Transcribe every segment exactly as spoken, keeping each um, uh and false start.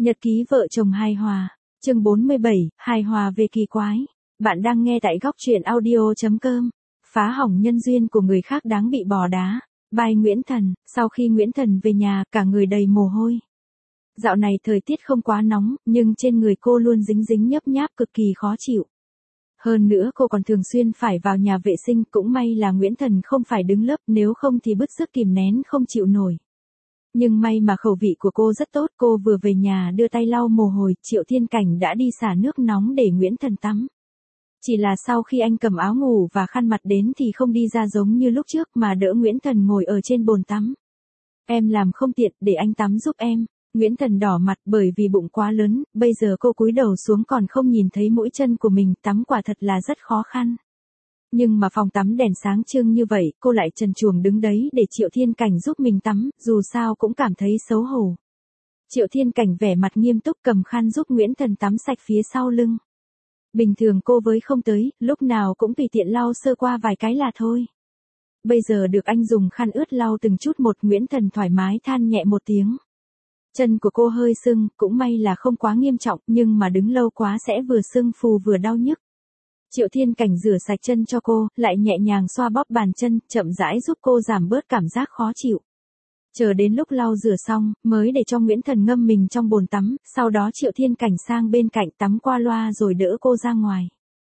Nhật ký vợ chồng hài hòa, chương bốn mươi bảy, hài hòa về kỳ quái. Bạn đang nghe tại góc truyện audio chấm com. Phá hỏng nhân duyên của người khác đáng bị bỏ đá. Bài Nguyễn Thần, sau khi Nguyễn Thần về nhà, cả người đầy mồ hôi. Dạo này thời tiết không quá nóng, nhưng trên người cô luôn dính dính nhấp nháp cực kỳ khó chịu. Hơn nữa cô còn thường xuyên phải vào nhà vệ sinh, cũng may là Nguyễn Thần không phải đứng lớp, nếu không thì bứt rứt kìm nén không chịu nổi. Nhưng may mà khẩu vị của cô rất tốt, cô vừa về nhà đưa tay lau mồ hôi, Triệu Thiên Cảnh đã đi xả nước nóng để Nguyễn Thần tắm. Chỉ là sau khi anh cầm áo ngủ và khăn mặt đến thì không đi ra giống như lúc trước mà đỡ Nguyễn Thần ngồi ở trên bồn tắm. Em làm không tiện, để anh tắm giúp em. Nguyễn Thần đỏ mặt bởi vì bụng quá lớn, bây giờ cô cúi đầu xuống còn không nhìn thấy mũi chân của mình, tắm quả thật là rất khó khăn. Nhưng mà phòng tắm đèn sáng trưng như vậy, cô lại trần truồng đứng đấy để Triệu Thiên Cảnh giúp mình tắm, dù sao cũng cảm thấy xấu hổ. Triệu Thiên Cảnh vẻ mặt nghiêm túc cầm khăn giúp Nguyễn Thần tắm sạch phía sau lưng. Bình thường cô với không tới, lúc nào cũng tùy tiện lau sơ qua vài cái là thôi. Bây giờ được anh dùng khăn ướt lau từng chút một, Nguyễn Thần thoải mái than nhẹ một tiếng. Chân của cô hơi sưng, cũng may là không quá nghiêm trọng, nhưng mà đứng lâu quá sẽ vừa sưng phù vừa đau nhức. Triệu Thiên Cảnh rửa sạch chân cho cô, lại nhẹ nhàng xoa bóp bàn chân, chậm rãi giúp cô giảm bớt cảm giác khó chịu. Chờ đến lúc lau rửa xong, mới để cho Nguyễn Thần ngâm mình trong bồn tắm, sau đó Triệu Thiên Cảnh sang bên cạnh tắm qua loa rồi đỡ cô ra ngoài.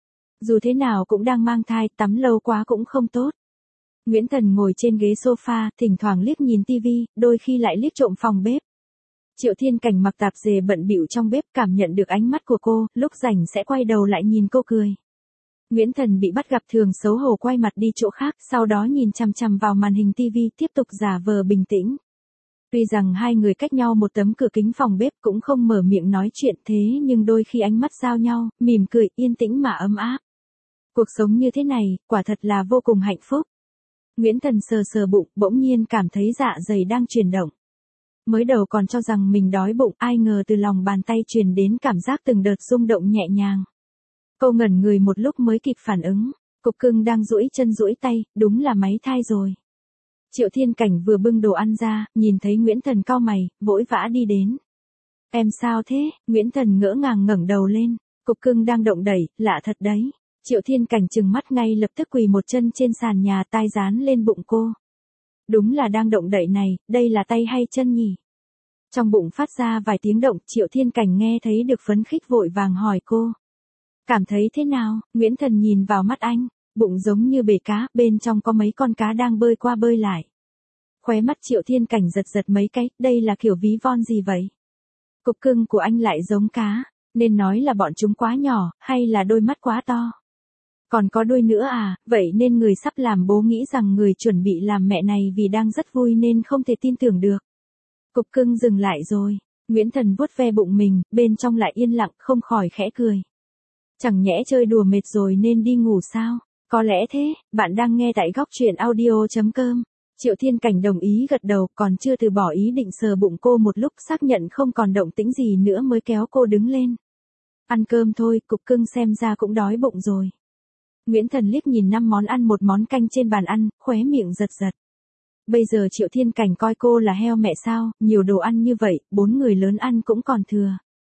Dù thế nào cũng đang mang thai, tắm lâu quá cũng không tốt. Nguyễn Thần ngồi trên ghế sofa, thỉnh thoảng liếc nhìn tivi, đôi khi lại liếc trộm phòng bếp. Triệu Thiên Cảnh mặc tạp dề bận bịu trong bếp, cảm nhận được ánh mắt của cô, lúc rảnh sẽ quay đầu lại nhìn cô cười. Nguyễn Thần bị bắt gặp thường xấu hổ quay mặt đi chỗ khác, sau đó nhìn chằm chằm vào màn hình tivi, tiếp tục giả vờ bình tĩnh. Tuy rằng hai người cách nhau một tấm cửa kính phòng bếp cũng không mở miệng nói chuyện, thế nhưng đôi khi ánh mắt giao nhau, mỉm cười, yên tĩnh mà ấm áp. Cuộc sống như thế này, quả thật là vô cùng hạnh phúc. Nguyễn Thần sờ sờ bụng, bỗng nhiên cảm thấy dạ dày đang chuyển động. Mới đầu còn cho rằng mình đói bụng, ai ngờ từ lòng bàn tay truyền đến cảm giác từng đợt rung động nhẹ nhàng. Cô ngẩn người một lúc mới kịp phản ứng, cục cưng đang duỗi chân duỗi tay, đúng là máy thai rồi. Triệu Thiên Cảnh vừa bưng đồ ăn ra, nhìn thấy Nguyễn Thần cau mày, vội vã đi đến. Em sao thế? Nguyễn Thần ngỡ ngàng ngẩng đầu lên, cục cưng đang động đẩy, lạ thật đấy. Triệu Thiên Cảnh trừng mắt ngay lập tức quỳ một chân trên sàn nhà, tai dán lên bụng cô. Đúng là đang động đậy này, đây là tay hay chân nhỉ? Trong bụng phát ra vài tiếng động, Triệu Thiên Cảnh nghe thấy được phấn khích vội vàng hỏi cô. Cảm thấy thế nào? Nguyễn Thần nhìn vào mắt anh, bụng giống như bể cá, bên trong có mấy con cá đang bơi qua bơi lại. Khóe mắt Triệu Thiên Cảnh giật giật mấy cái, đây là kiểu ví von gì vậy? Cục cưng của anh lại giống cá, nên nói là bọn chúng quá nhỏ, hay là đôi mắt quá to? Còn có đuôi nữa à, vậy nên người sắp làm bố nghĩ rằng người chuẩn bị làm mẹ này vì đang rất vui nên không thể tin tưởng được. Cục cưng dừng lại rồi, Nguyễn Thần vuốt ve bụng mình, bên trong lại yên lặng, không khỏi khẽ cười. Chẳng nhẽ chơi đùa mệt rồi nên đi ngủ sao? Có lẽ thế, bạn đang nghe tại góc truyện audio chấm com. Triệu Thiên Cảnh đồng ý gật đầu, còn chưa từ bỏ ý định sờ bụng cô một lúc, xác nhận không còn động tĩnh gì nữa mới kéo cô đứng lên. Ăn cơm thôi, cục cưng xem ra cũng đói bụng rồi. Nguyễn Thần liếc nhìn năm món ăn một món canh trên bàn ăn, khóe miệng giật giật. Bây giờ Triệu Thiên Cảnh coi cô là heo mẹ sao, nhiều đồ ăn như vậy, bốn người lớn ăn cũng còn thừa.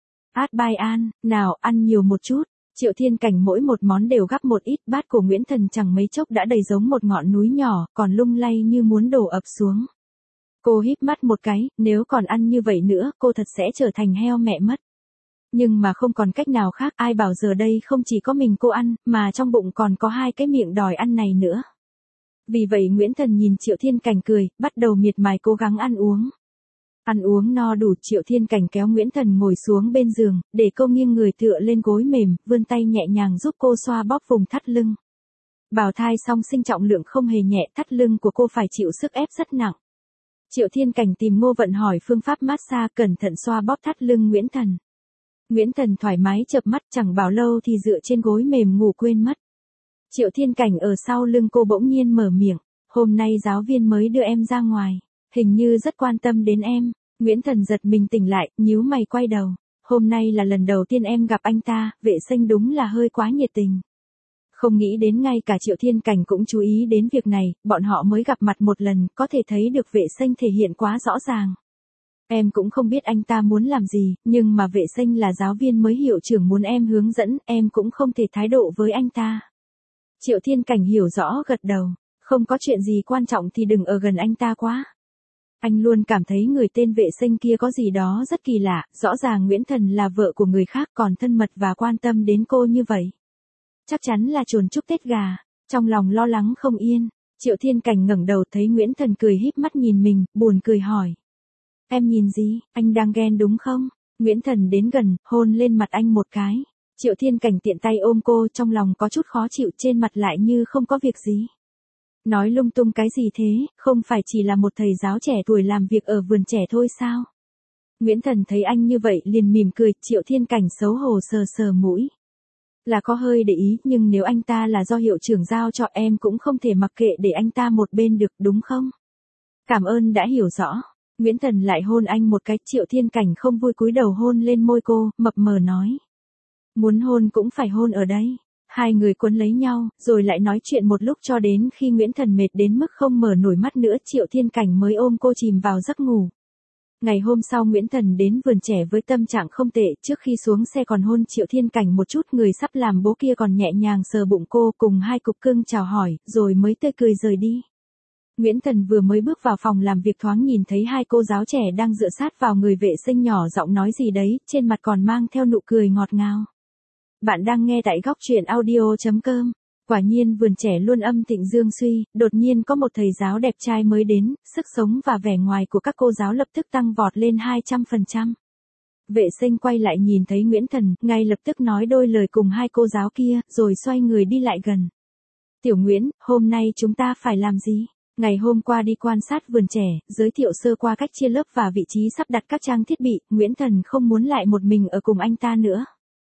Át bai an, nào ăn nhiều một chút. Triệu Thiên Cảnh mỗi một món đều gắp một ít, bát của Nguyễn Thần chẳng mấy chốc đã đầy giống một ngọn núi nhỏ, còn lung lay như muốn đổ ập xuống. Cô híp mắt một cái, nếu còn ăn như vậy nữa, cô thật sẽ trở thành heo mẹ mất. Nhưng mà không còn cách nào khác, ai bảo giờ đây không chỉ có mình cô ăn, mà trong bụng còn có hai cái miệng đòi ăn này nữa. Vì vậy Nguyễn Thần nhìn Triệu Thiên Cảnh cười, bắt đầu miệt mài cố gắng ăn uống. Ăn uống no đủ, Triệu Thiên Cảnh kéo Nguyễn Thần ngồi xuống bên giường, để cô nghiêng người tựa lên gối mềm, vươn tay nhẹ nhàng giúp cô xoa bóp vùng thắt lưng. Bào thai song sinh trọng lượng không hề nhẹ, thắt lưng của cô phải chịu sức ép rất nặng. Triệu Thiên Cảnh tìm Ngô Vận hỏi phương pháp massage, cẩn thận xoa bóp thắt lưng Nguyễn Thần. Nguyễn Thần thoải mái chợp mắt, chẳng bảo lâu thì dựa trên gối mềm ngủ quên mất. Triệu Thiên Cảnh ở sau lưng cô bỗng nhiên mở miệng, hôm nay giáo viên mới đưa em ra ngoài, hình như rất quan tâm đến em. Nguyễn Thần giật mình tỉnh lại, nhíu mày quay đầu, hôm nay là lần đầu tiên em gặp anh ta, vệ sinh đúng là hơi quá nhiệt tình. Không nghĩ đến ngay cả Triệu Thiên Cảnh cũng chú ý đến việc này, bọn họ mới gặp mặt một lần, có thể thấy được vệ sinh thể hiện quá rõ ràng. Em cũng không biết anh ta muốn làm gì, nhưng mà vệ sinh là giáo viên mới hiệu trưởng muốn em hướng dẫn, em cũng không thể thái độ với anh ta. Triệu Thiên Cảnh hiểu rõ gật đầu, không có chuyện gì quan trọng thì đừng ở gần anh ta quá. Anh luôn cảm thấy người tên vệ sinh kia có gì đó rất kỳ lạ, rõ ràng Nguyễn Thần là vợ của người khác còn thân mật và quan tâm đến cô như vậy. Chắc chắn là chuồn chúc Tết gà, trong lòng lo lắng không yên. Triệu Thiên Cảnh ngẩng đầu thấy Nguyễn Thần cười híp mắt nhìn mình, buồn cười hỏi. Em nhìn gì, anh đang ghen đúng không? Nguyễn Thần đến gần, hôn lên mặt anh một cái. Triệu Thiên Cảnh tiện tay ôm cô, trong lòng có chút khó chịu, trên mặt lại như không có việc gì. Nói lung tung cái gì thế, không phải chỉ là một thầy giáo trẻ tuổi làm việc ở vườn trẻ thôi sao? Nguyễn Thần thấy anh như vậy liền mỉm cười, Triệu Thiên Cảnh xấu hổ sờ sờ mũi. Là có hơi để ý, nhưng nếu anh ta là do hiệu trưởng giao cho em cũng không thể mặc kệ để anh ta một bên được, đúng không? Cảm ơn đã hiểu rõ. Nguyễn Thần lại hôn anh một cái, Triệu Thiên Cảnh không vui cúi đầu hôn lên môi cô, mập mờ nói. Muốn hôn cũng phải hôn ở đây. Hai người quấn lấy nhau, rồi lại nói chuyện một lúc cho đến khi Nguyễn Thần mệt đến mức không mở nổi mắt nữa, Triệu Thiên Cảnh mới ôm cô chìm vào giấc ngủ. Ngày hôm sau Nguyễn Thần đến vườn trẻ với tâm trạng không tệ, trước khi xuống xe còn hôn Triệu Thiên Cảnh một chút, người sắp làm bố kia còn nhẹ nhàng sờ bụng cô cùng hai cục cưng chào hỏi, rồi mới tươi cười rời đi. Nguyễn Thần vừa mới bước vào phòng làm việc thoáng nhìn thấy hai cô giáo trẻ đang dựa sát vào người vệ sinh nhỏ giọng nói gì đấy, trên mặt còn mang theo nụ cười ngọt ngào. Bạn đang nghe tại góc truyện audio chấm com. Quả nhiên vườn trẻ luôn âm thịnh dương suy, đột nhiên có một thầy giáo đẹp trai mới đến, sức sống và vẻ ngoài của các cô giáo lập tức tăng vọt lên hai trăm phần trăm. Vệ sinh quay lại nhìn thấy Nguyễn Thần, ngay lập tức nói đôi lời cùng hai cô giáo kia, rồi xoay người đi lại gần. Tiểu Nguyễn, hôm nay chúng ta phải làm gì? Ngày hôm qua đi quan sát vườn trẻ, giới thiệu sơ qua cách chia lớp và vị trí sắp đặt các trang thiết bị, Nguyễn Thần không muốn lại một mình ở cùng anh ta nữa.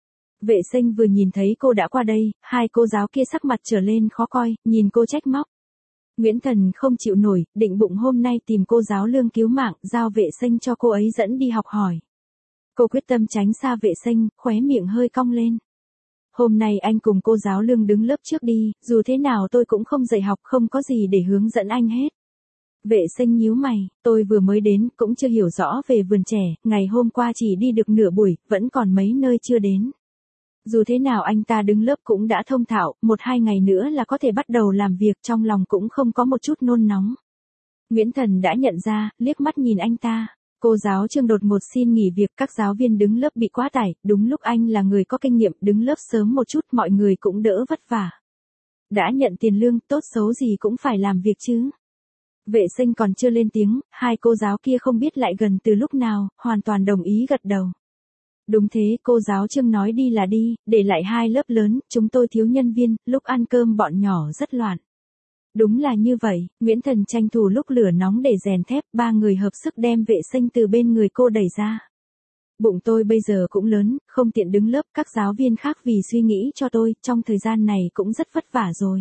Vệ sinh vừa nhìn thấy cô đã qua đây, hai cô giáo kia sắc mặt trở lên khó coi, nhìn cô trách móc. Nguyễn Thần không chịu nổi, định bụng hôm nay tìm cô giáo Lương cứu mạng, giao vệ sinh cho cô ấy dẫn đi học hỏi. Cô quyết tâm tránh xa vệ sinh, khóe miệng hơi cong lên. Hôm nay anh cùng cô giáo Lương đứng lớp trước đi, dù thế nào tôi cũng không dạy học, không có gì để hướng dẫn anh hết. Vệ sinh nhíu mày, tôi vừa mới đến, cũng chưa hiểu rõ về vườn trẻ, ngày hôm qua chỉ đi được nửa buổi, vẫn còn mấy nơi chưa đến. Dù thế nào anh ta đứng lớp cũng đã thông thạo, một hai ngày nữa là có thể bắt đầu làm việc, trong lòng cũng không có một chút nôn nóng. Nguyễn Thần đã nhận ra, liếc mắt nhìn anh ta. Cô giáo Trương đột ngột xin nghỉ việc, các giáo viên đứng lớp bị quá tải, đúng lúc anh là người có kinh nghiệm, đứng lớp sớm một chút mọi người cũng đỡ vất vả. Đã nhận tiền lương, tốt xấu gì cũng phải làm việc chứ. Vệ sinh còn chưa lên tiếng, hai cô giáo kia không biết lại gần từ lúc nào, hoàn toàn đồng ý gật đầu. Đúng thế, cô giáo Trương nói đi là đi, để lại hai lớp lớn, chúng tôi thiếu nhân viên, lúc ăn cơm bọn nhỏ rất loạn. Đúng là như vậy, Nguyễn Thần tranh thủ lúc lửa nóng để rèn thép, ba người hợp sức đem vệ sinh từ bên người cô đẩy ra. Bụng tôi bây giờ cũng lớn, không tiện đứng lớp, các giáo viên khác vì suy nghĩ cho tôi, trong thời gian này cũng rất vất vả rồi.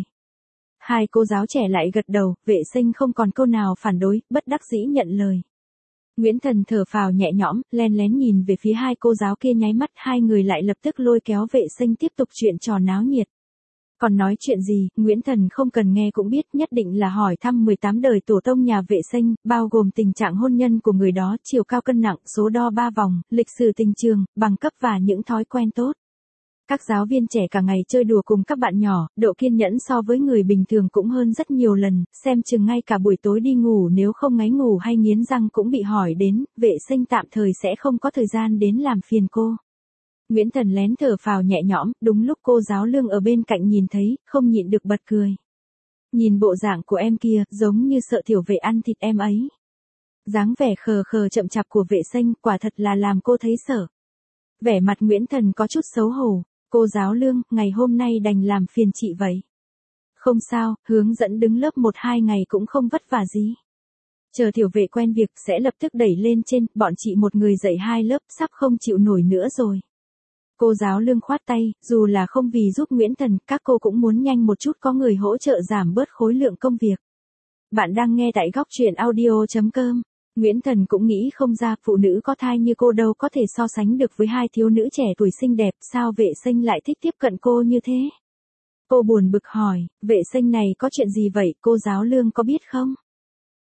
Hai cô giáo trẻ lại gật đầu, vệ sinh không còn câu nào phản đối, bất đắc dĩ nhận lời. Nguyễn Thần thở phào nhẹ nhõm, len lén nhìn về phía hai cô giáo kia nháy mắt, hai người lại lập tức lôi kéo vệ sinh tiếp tục chuyện trò náo nhiệt. Còn nói chuyện gì, Nguyễn Thần không cần nghe cũng biết, nhất định là hỏi thăm mười tám đời tổ tông nhà vệ sinh, bao gồm tình trạng hôn nhân của người đó, chiều cao cân nặng, số đo ba vòng, lịch sử tình trường, bằng cấp và những thói quen tốt. Các giáo viên trẻ cả ngày chơi đùa cùng các bạn nhỏ, độ kiên nhẫn so với người bình thường cũng hơn rất nhiều lần, xem chừng ngay cả buổi tối đi ngủ nếu không ngáy ngủ hay nghiến răng cũng bị hỏi đến, vệ sinh tạm thời sẽ không có thời gian đến làm phiền cô. Nguyễn Thần lén thở phào nhẹ nhõm, đúng lúc cô giáo Lương ở bên cạnh nhìn thấy, không nhịn được bật cười. Nhìn bộ dạng của em kia, giống như sợ tiểu vệ ăn thịt em ấy. Dáng vẻ khờ khờ chậm chạp của vệ sinh, quả thật là làm cô thấy sợ. Vẻ mặt Nguyễn Thần có chút xấu hổ. Cô giáo Lương, ngày hôm nay đành làm phiền chị vậy. Không sao, hướng dẫn đứng lớp một hai ngày cũng không vất vả gì. Chờ tiểu vệ quen việc sẽ lập tức đẩy lên trên, bọn chị một người dạy hai lớp, sắp không chịu nổi nữa rồi. Cô giáo Lương khoát tay, dù là không vì giúp Nguyễn Thần, các cô cũng muốn nhanh một chút có người hỗ trợ giảm bớt khối lượng công việc. Bạn đang nghe tại góc truyện audio chấm com. Nguyễn Thần cũng nghĩ không ra, phụ nữ có thai như cô đâu có thể so sánh được với hai thiếu nữ trẻ tuổi xinh đẹp, sao vệ sinh lại thích tiếp cận cô như thế? Cô buồn bực hỏi, vệ sinh này có chuyện gì vậy, cô giáo Lương có biết không?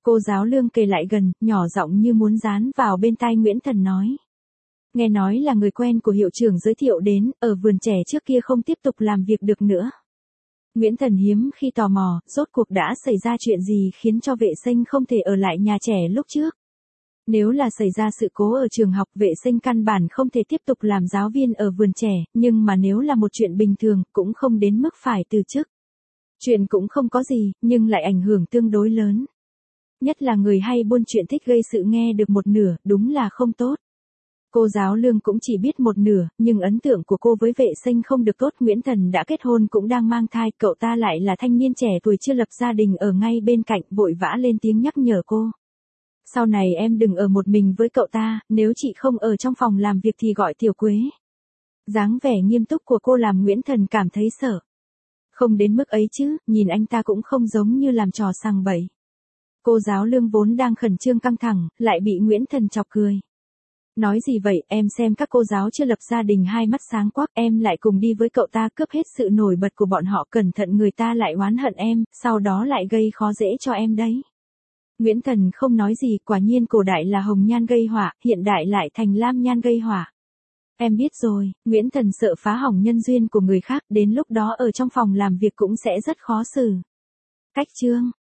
Cô giáo Lương kề lại gần, nhỏ giọng như muốn dán vào bên tai Nguyễn Thần nói. Nghe nói là người quen của hiệu trưởng giới thiệu đến, ở vườn trẻ trước kia không tiếp tục làm việc được nữa. Nguyễn Thần hiếm khi tò mò, rốt cuộc đã xảy ra chuyện gì khiến cho vệ sinh không thể ở lại nhà trẻ lúc trước. Nếu là xảy ra sự cố ở trường học, vệ sinh căn bản không thể tiếp tục làm giáo viên ở vườn trẻ, nhưng mà nếu là một chuyện bình thường, cũng không đến mức phải từ chức. Chuyện cũng không có gì, nhưng lại ảnh hưởng tương đối lớn. Nhất là người hay buôn chuyện thích gây sự nghe được một nửa, đúng là không tốt. Cô giáo Lương cũng chỉ biết một nửa, nhưng ấn tượng của cô với vệ sinh không được tốt. Nguyễn Thần đã kết hôn cũng đang mang thai, cậu ta lại là thanh niên trẻ tuổi chưa lập gia đình ở ngay bên cạnh, vội vã lên tiếng nhắc nhở cô. Sau này em đừng ở một mình với cậu ta, nếu chị không ở trong phòng làm việc thì gọi Tiểu Quế. Dáng vẻ nghiêm túc của cô làm Nguyễn Thần cảm thấy sợ. Không đến mức ấy chứ, nhìn anh ta cũng không giống như làm trò sằng bậy. Cô giáo Lương vốn đang khẩn trương căng thẳng, lại bị Nguyễn Thần chọc cười. Nói gì vậy, em xem các cô giáo chưa lập gia đình hai mắt sáng quắc, em lại cùng đi với cậu ta cướp hết sự nổi bật của bọn họ, cẩn thận người ta lại oán hận em, sau đó lại gây khó dễ cho em đấy. Nguyễn Thần không nói gì, quả nhiên cổ đại là hồng nhan gây họa, hiện đại lại thành lam nhan gây họa. Em biết rồi, Nguyễn Thần sợ phá hỏng nhân duyên của người khác, đến lúc đó ở trong phòng làm việc cũng sẽ rất khó xử. Cách chương